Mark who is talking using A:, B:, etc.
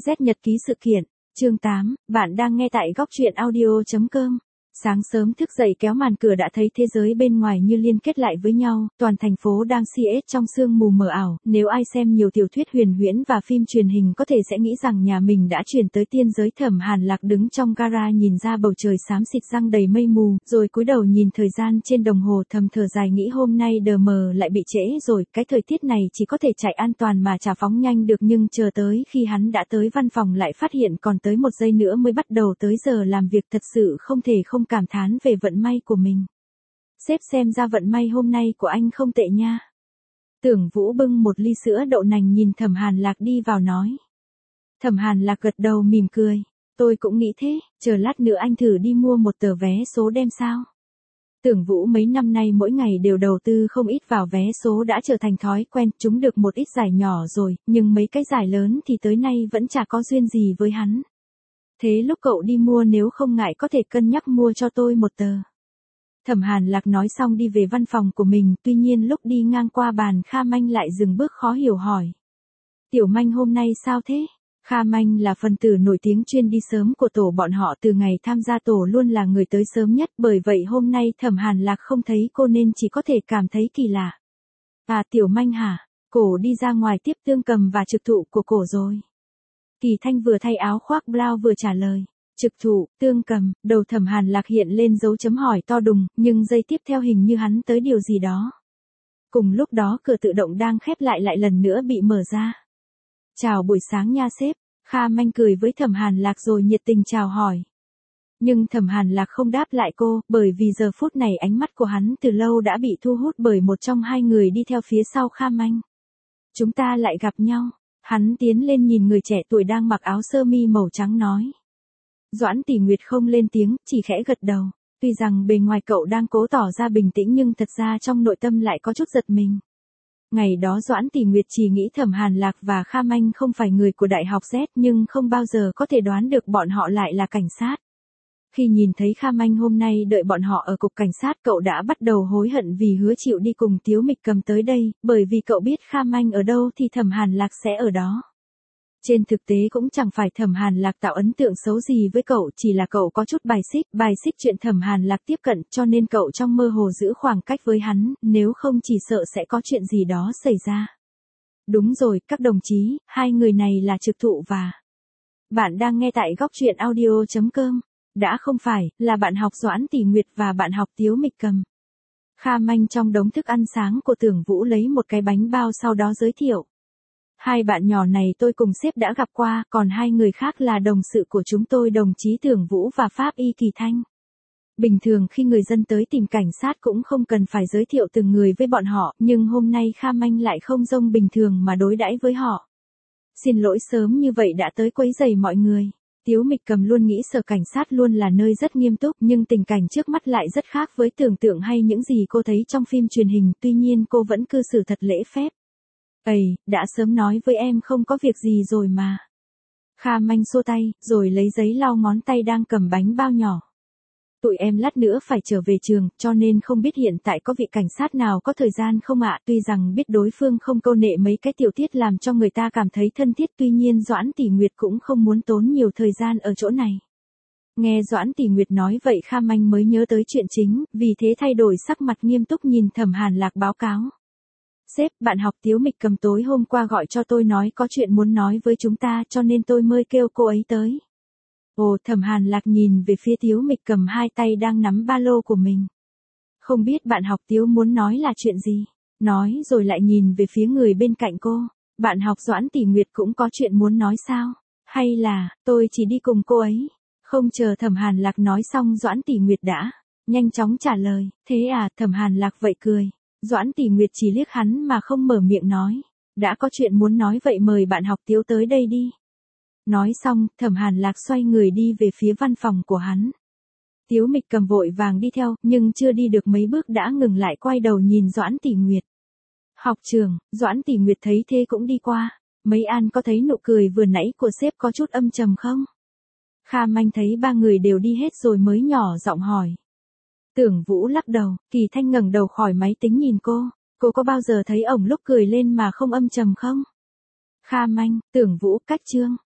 A: Z nhật ký sự kiện, chương 8, bạn đang nghe tại góc truyện audio.com. Sáng sớm thức dậy kéo màn cửa đã thấy thế giới bên ngoài như liên kết lại với nhau, toàn thành phố đang CS trong sương mù mờ ảo, nếu ai xem nhiều tiểu thuyết huyền huyễn và phim truyền hình có thể sẽ nghĩ rằng nhà mình đã chuyển tới tiên giới. Thẩm Hàn Lạc đứng trong gara nhìn ra bầu trời xám xịt răng đầy mây mù, rồi cúi đầu nhìn thời gian trên đồng hồ thầm thở dài nghĩ hôm nay đờ mờ lại bị trễ rồi, cái thời tiết này chỉ có thể chạy an toàn mà chả phóng nhanh được, nhưng chờ tới khi hắn đã tới văn phòng lại phát hiện còn tới 1 giây nữa mới bắt đầu tới giờ làm việc, thật sự không thể không cảm thán về vận may của mình. Sếp xem ra vận may hôm nay của anh không tệ nha. Tưởng Vũ bưng một ly sữa đậu nành nhìn Thẩm Hàn Lạc đi vào nói. Thẩm Hàn Lạc gật đầu mỉm cười. Tôi cũng nghĩ thế, chờ lát nữa anh thử đi mua một tờ vé số đem sao. Tưởng Vũ mấy năm nay mỗi ngày đều đầu tư không ít vào vé số đã trở thành thói quen, chúng được một ít giải nhỏ rồi, nhưng mấy cái giải lớn thì tới nay vẫn chả có duyên gì với hắn. Thế lúc cậu đi mua nếu không ngại có thể cân nhắc mua cho tôi một tờ. Thẩm Hàn Lạc nói xong đi về văn phòng của mình, tuy nhiên lúc đi ngang qua bàn Kha Manh lại dừng bước khó hiểu hỏi. Tiểu Manh hôm nay sao thế? Kha Manh là phần tử nổi tiếng chuyên đi sớm của tổ bọn họ, từ ngày tham gia tổ luôn là người tới sớm nhất, bởi vậy hôm nay Thẩm Hàn Lạc không thấy cô nên chỉ có thể cảm thấy kỳ lạ. À Tiểu Manh hả? Cổ đi ra ngoài tiếp Tương Cầm và trực thụ của cổ rồi. Kỳ Thanh vừa thay áo khoác blau vừa trả lời. Trực thụ, Tương Cầm, đầu Thẩm Hàn Lạc hiện lên dấu chấm hỏi to đùng, nhưng giây tiếp theo hình như hắn tới điều gì đó. Cùng lúc đó cửa tự động đang khép lại lần nữa bị mở ra. Chào buổi sáng nha sếp, Kha Manh cười với Thẩm Hàn Lạc rồi nhiệt tình chào hỏi. Nhưng Thẩm Hàn Lạc không đáp lại cô, bởi vì giờ phút này ánh mắt của hắn từ lâu đã bị thu hút bởi một trong hai người đi theo phía sau Kha Manh. Chúng ta lại gặp nhau. Hắn tiến lên nhìn người trẻ tuổi đang mặc áo sơ mi màu trắng nói. Doãn Tỷ Nguyệt không lên tiếng, chỉ khẽ gật đầu. Tuy rằng bề ngoài cậu đang cố tỏ ra bình tĩnh nhưng thật ra trong nội tâm lại có chút giật mình. Ngày đó Doãn Tỷ Nguyệt chỉ nghĩ Thẩm Hàn Lạc và Kha Manh không phải người của Đại học Z, nhưng không bao giờ có thể đoán được bọn họ lại là cảnh sát. Khi nhìn thấy Kha Manh hôm nay đợi bọn họ ở cục cảnh sát, cậu đã bắt đầu hối hận vì hứa chịu đi cùng Tiếu Mịch Cầm tới đây, bởi vì cậu biết Kha Manh ở đâu thì Thẩm Hàn Lạc sẽ ở đó. Trên thực tế cũng chẳng phải Thẩm Hàn Lạc tạo ấn tượng xấu gì với cậu, chỉ là cậu có chút bài xích chuyện Thẩm Hàn Lạc tiếp cận, cho nên cậu trong mơ hồ giữ khoảng cách với hắn, nếu không chỉ sợ sẽ có chuyện gì đó xảy ra. Đúng rồi, các đồng chí, hai người này là Trực Thụ và... Bạn đang nghe tại góc truyện audio.com. Đã không phải, là bạn học Doãn Tỷ Nguyệt và bạn học Tiếu Mịch Cầm. Kha Manh trong đống thức ăn sáng của Tưởng Vũ lấy một cái bánh bao sau đó giới thiệu. Hai bạn nhỏ này tôi cùng sếp đã gặp qua, còn hai người khác là đồng sự của chúng tôi, đồng chí Tưởng Vũ và Pháp Y Kỳ Thanh. Bình thường khi người dân tới tìm cảnh sát cũng không cần phải giới thiệu từng người với bọn họ, nhưng hôm nay Kha Manh lại không giống bình thường mà đối đãi với họ. Xin lỗi sớm như vậy đã tới quấy rầy mọi người. Tiếu Mịch Cầm luôn nghĩ sở cảnh sát luôn là nơi rất nghiêm túc, nhưng tình cảnh trước mắt lại rất khác với tưởng tượng hay những gì cô thấy trong phim truyền hình, tuy nhiên cô vẫn cư xử thật lễ phép. Ây, đã sớm nói với em không có việc gì rồi mà. Kha Manh xua tay, rồi lấy giấy lau ngón tay đang cầm bánh bao nhỏ. Tụi em lát nữa phải trở về trường, cho nên không biết hiện tại có vị cảnh sát nào có thời gian không ạ. Tuy rằng biết đối phương không câu nệ mấy cái tiểu tiết làm cho người ta cảm thấy thân thiết, tuy nhiên Doãn Tỷ Nguyệt cũng không muốn tốn nhiều thời gian ở chỗ này. Nghe Doãn Tỷ Nguyệt nói vậy Kha Manh mới nhớ tới chuyện chính, vì thế thay đổi sắc mặt nghiêm túc nhìn Thẩm Hàn Lạc báo cáo. Sếp, bạn học Tiếu Mịch Cầm tối hôm qua gọi cho tôi nói có chuyện muốn nói với chúng ta, cho nên tôi mới kêu cô ấy tới. Ồ, Thẩm Hàn Lạc nhìn về phía Tiếu Mịch Cầm hai tay đang nắm ba lô của mình. Không biết bạn học Tiếu muốn nói là chuyện gì? Nói rồi lại nhìn về phía người bên cạnh cô. Bạn học Doãn Tỷ Nguyệt cũng có chuyện muốn nói sao? Hay là, tôi chỉ đi cùng cô ấy? Không chờ Thẩm Hàn Lạc nói xong Doãn Tỷ Nguyệt đã nhanh chóng trả lời. Thế à, Thẩm Hàn Lạc vậy cười. Doãn Tỷ Nguyệt chỉ liếc hắn mà không mở miệng nói. Đã có chuyện muốn nói vậy mời bạn học Tiếu tới đây đi. Nói xong, Thẩm Hàn Lạc xoay người đi về phía văn phòng của hắn. Tiếu Mịch Cầm vội vàng đi theo, nhưng chưa đi được mấy bước đã ngừng lại quay đầu nhìn Doãn Tỷ Nguyệt. Học trường, Doãn Tỷ Nguyệt thấy thế cũng đi qua. Mấy An có thấy nụ cười vừa nãy của sếp có chút âm trầm không? Kha Manh thấy ba người đều đi hết rồi mới nhỏ giọng hỏi. Tưởng Vũ lắc đầu, Kỳ Thanh ngẩng đầu khỏi máy tính nhìn cô. Cô có bao giờ thấy ổng lúc cười lên mà không âm trầm không? Kha Manh, Tưởng Vũ, cách chương.